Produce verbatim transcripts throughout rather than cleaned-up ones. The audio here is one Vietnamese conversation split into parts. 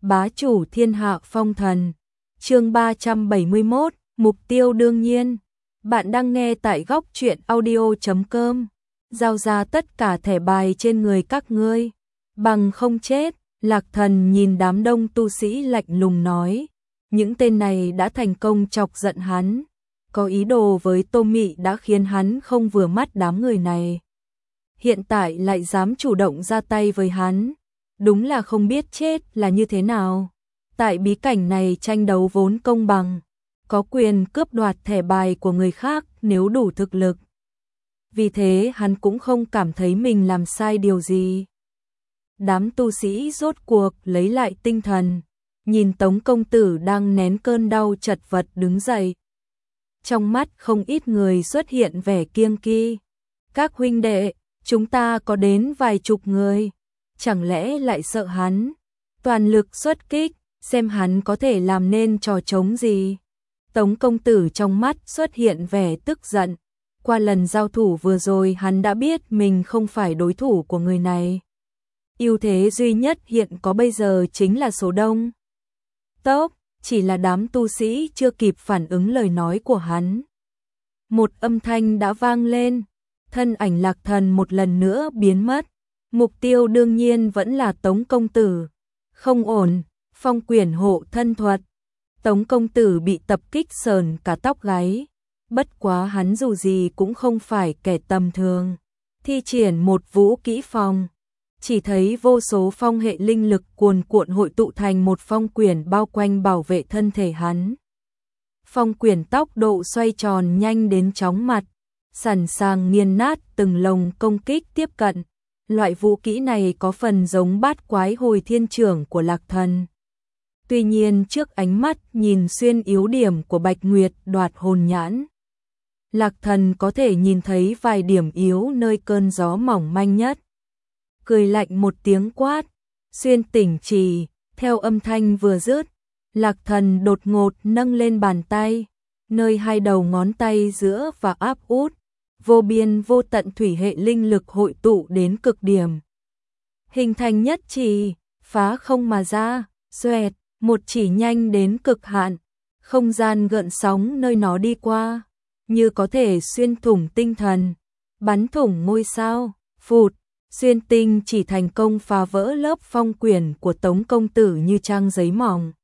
Bá chủ thiên hạ phong thần. Chương ba trăm bảy mươi mốt, mục tiêu đương nhiên. Bạn đang nghe tại góc truyện audio chấm com. Giao ra tất cả thẻ bài trên người các ngươi, bằng không chết. Lạc Thần nhìn đám đông tu sĩ lạnh lùng nói, những tên này đã thành công chọc giận hắn, có ý đồ với Tô Mị đã khiến hắn không vừa mắt đám người này. Hiện tại lại dám chủ động ra tay với hắn, đúng là không biết chết là như thế nào. Tại bí cảnh này tranh đấu vốn công bằng, có quyền cướp đoạt thẻ bài của người khác nếu đủ thực lực. Vì thế hắn cũng không cảm thấy mình làm sai điều gì. Đám tu sĩ rốt cuộc lấy lại tinh thần, nhìn Tống công tử đang nén cơn đau chật vật đứng dậy. Trong mắt không ít người xuất hiện vẻ kiêng kỵ. Các huynh đệ, chúng ta có đến vài chục người, chẳng lẽ lại sợ hắn? Toàn lực xuất kích, xem hắn có thể làm nên trò trống gì. Tống công tử trong mắt xuất hiện vẻ tức giận. Qua lần giao thủ vừa rồi hắn đã biết mình không phải đối thủ của người này. Ưu thế duy nhất hiện có bây giờ chính là số đông. Tốc, chỉ là đám tu sĩ chưa kịp phản ứng lời nói của hắn. Một âm thanh đã vang lên, thân ảnh Lạc Thần một lần nữa biến mất. Mục tiêu đương nhiên vẫn là Tống công tử. Không ổn, phong quyển hộ thân thuật. Tống công tử bị tập kích sờn cả tóc gáy. Bất quá hắn dù gì cũng không phải kẻ tầm thường. Thi triển một vũ kỹ phong. Chỉ thấy vô số phong hệ linh lực cuồn cuộn hội tụ thành một phong quyển bao quanh bảo vệ thân thể hắn. Phong quyển tốc độ xoay tròn nhanh đến chóng mặt, sẵn sàng nghiền nát từng lồng công kích tiếp cận. Loại vũ kỹ này có phần giống bát quái hồi thiên trưởng của Lạc Thần. Tuy nhiên trước ánh mắt nhìn xuyên yếu điểm của Bạch Nguyệt đoạt hồn nhãn, Lạc Thần có thể nhìn thấy vài điểm yếu nơi cơn gió mỏng manh nhất. Cười lạnh một tiếng quát, xuyên tỉnh trì, theo âm thanh vừa dứt, Lạc Thần đột ngột nâng lên bàn tay, nơi hai đầu ngón tay giữa và áp út, vô biên vô tận thủy hệ linh lực hội tụ đến cực điểm. Hình thành nhất chỉ, phá không mà ra, xoẹt, một chỉ nhanh đến cực hạn, không gian gợn sóng nơi nó đi qua, như có thể xuyên thủng tinh thần, bắn thủng ngôi sao, phụt. Xuyên tinh chỉ thành công phá vỡ lớp phong quyển của Tống công tử như trang giấy mỏng.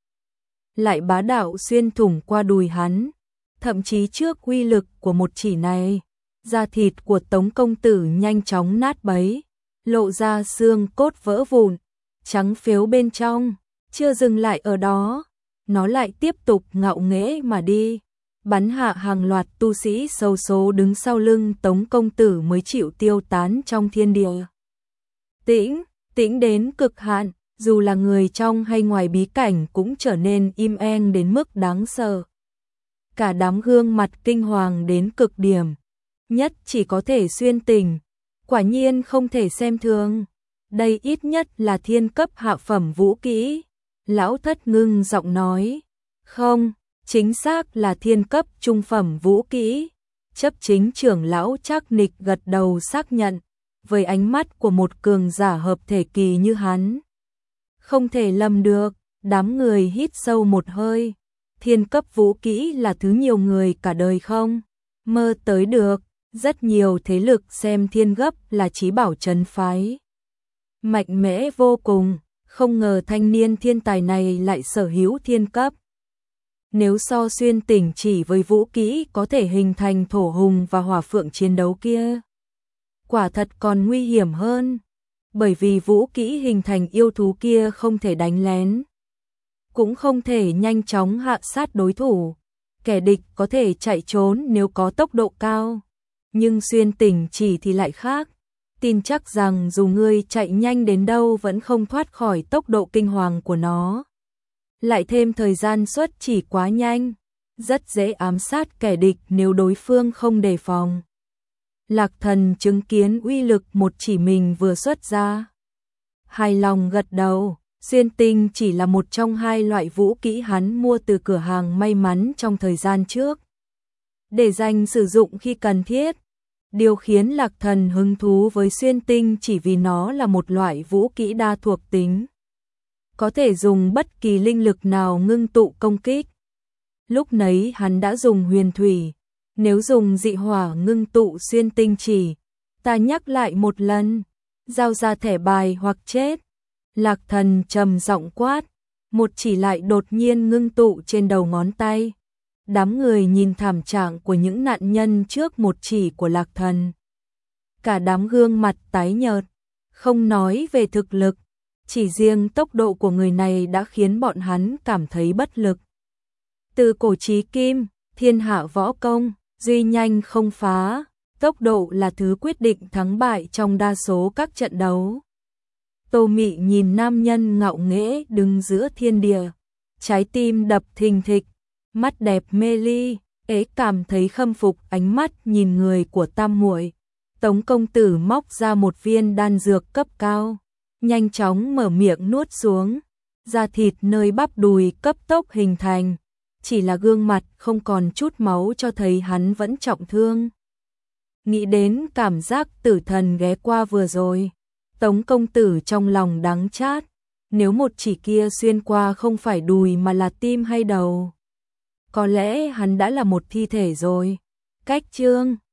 Lại bá đạo xuyên thủng qua đùi hắn. Thậm chí trước uy lực của một chỉ này, da thịt của Tống công tử nhanh chóng nát bấy, lộ ra xương cốt vỡ vụn, trắng phếu bên trong. Chưa dừng lại ở đó, nó lại tiếp tục ngạo nghễ mà đi, bắn hạ hàng loạt tu sĩ xấu số đứng sau lưng Tống công tử mới chịu tiêu tán trong thiên địa. Tĩnh, tĩnh đến cực hạn, dù là người trong hay ngoài bí cảnh cũng trở nên im eng đến mức đáng sợ. Cả đám gương mặt kinh hoàng đến cực điểm, nhất chỉ có thể xuyên tình, quả nhiên không thể xem thường. Đây ít nhất là thiên cấp hạ phẩm vũ kỹ. Lão thất ngưng giọng nói, không, chính xác là thiên cấp trung phẩm vũ kỹ. Chấp chính trưởng lão Trác Nịch gật đầu xác nhận. Với ánh mắt của một cường giả hợp thể kỳ như hắn, không thể lầm được. Đám người hít sâu một hơi. Thiên cấp vũ kỹ là thứ nhiều người cả đời không mơ tới được. Rất nhiều thế lực xem thiên gấp là chí bảo trấn phái, mạnh mẽ vô cùng. Không ngờ thanh niên thiên tài này lại sở hữu thiên cấp. Nếu so xuyên tỉnh chỉ với vũ kỹ có thể hình thành thổ hùng và hỏa phượng chiến đấu kia, quả thật còn nguy hiểm hơn, bởi vì vũ kỹ hình thành yêu thú kia không thể đánh lén, cũng không thể nhanh chóng hạ sát đối thủ. Kẻ địch có thể chạy trốn nếu có tốc độ cao, nhưng xuyên tỉnh chỉ thì lại khác. Tin chắc rằng dù ngươi chạy nhanh đến đâu vẫn không thoát khỏi tốc độ kinh hoàng của nó. Lại thêm thời gian xuất chỉ quá nhanh, rất dễ ám sát kẻ địch nếu đối phương không đề phòng. Lạc Thần chứng kiến uy lực một chỉ mình vừa xuất ra, hài lòng gật đầu. Xuyên tinh chỉ là một trong hai loại vũ kỹ hắn mua từ cửa hàng may mắn trong thời gian trước, để dành sử dụng khi cần thiết. Điều khiến Lạc Thần hứng thú với xuyên tinh chỉ vì nó là một loại vũ kỹ đa thuộc tính. có thể dùng bất kỳ linh lực nào ngưng tụ công kích. Lúc nấy hắn đã dùng huyền thủy, nếu dùng dị hỏa ngưng tụ xuyên tinh chỉ, ta nhắc lại một lần, giao ra thẻ bài hoặc chết. Lạc Thần trầm giọng quát, một chỉ lại đột nhiên ngưng tụ trên đầu ngón tay. Đám người nhìn thảm trạng của những nạn nhân trước một chỉ của Lạc Thần. Cả đám gương mặt tái nhợt, không nói về thực lực, chỉ riêng tốc độ của người này đã khiến bọn hắn cảm thấy bất lực. Từ cổ chí kim, thiên hạ võ công, duy nhanh không phá, tốc độ là thứ quyết định thắng bại trong đa số các trận đấu. Tô Mị nhìn nam nhân ngạo nghễ đứng giữa thiên địa, trái tim đập thình thịch, mắt đẹp mê ly, ấy cảm thấy khâm phục ánh mắt nhìn người của tam muội. Tống công tử móc ra một viên đan dược cấp cao, nhanh chóng mở miệng nuốt xuống, da thịt nơi bắp đùi cấp tốc hình thành, chỉ là gương mặt không còn chút máu cho thấy hắn vẫn trọng thương. Nghĩ đến cảm giác tử thần ghé qua vừa rồi, Tống công tử trong lòng đắng chát, nếu một chỉ kia xuyên qua không phải đùi mà là tim hay đầu, có lẽ hắn đã là một thi thể rồi. Cách chương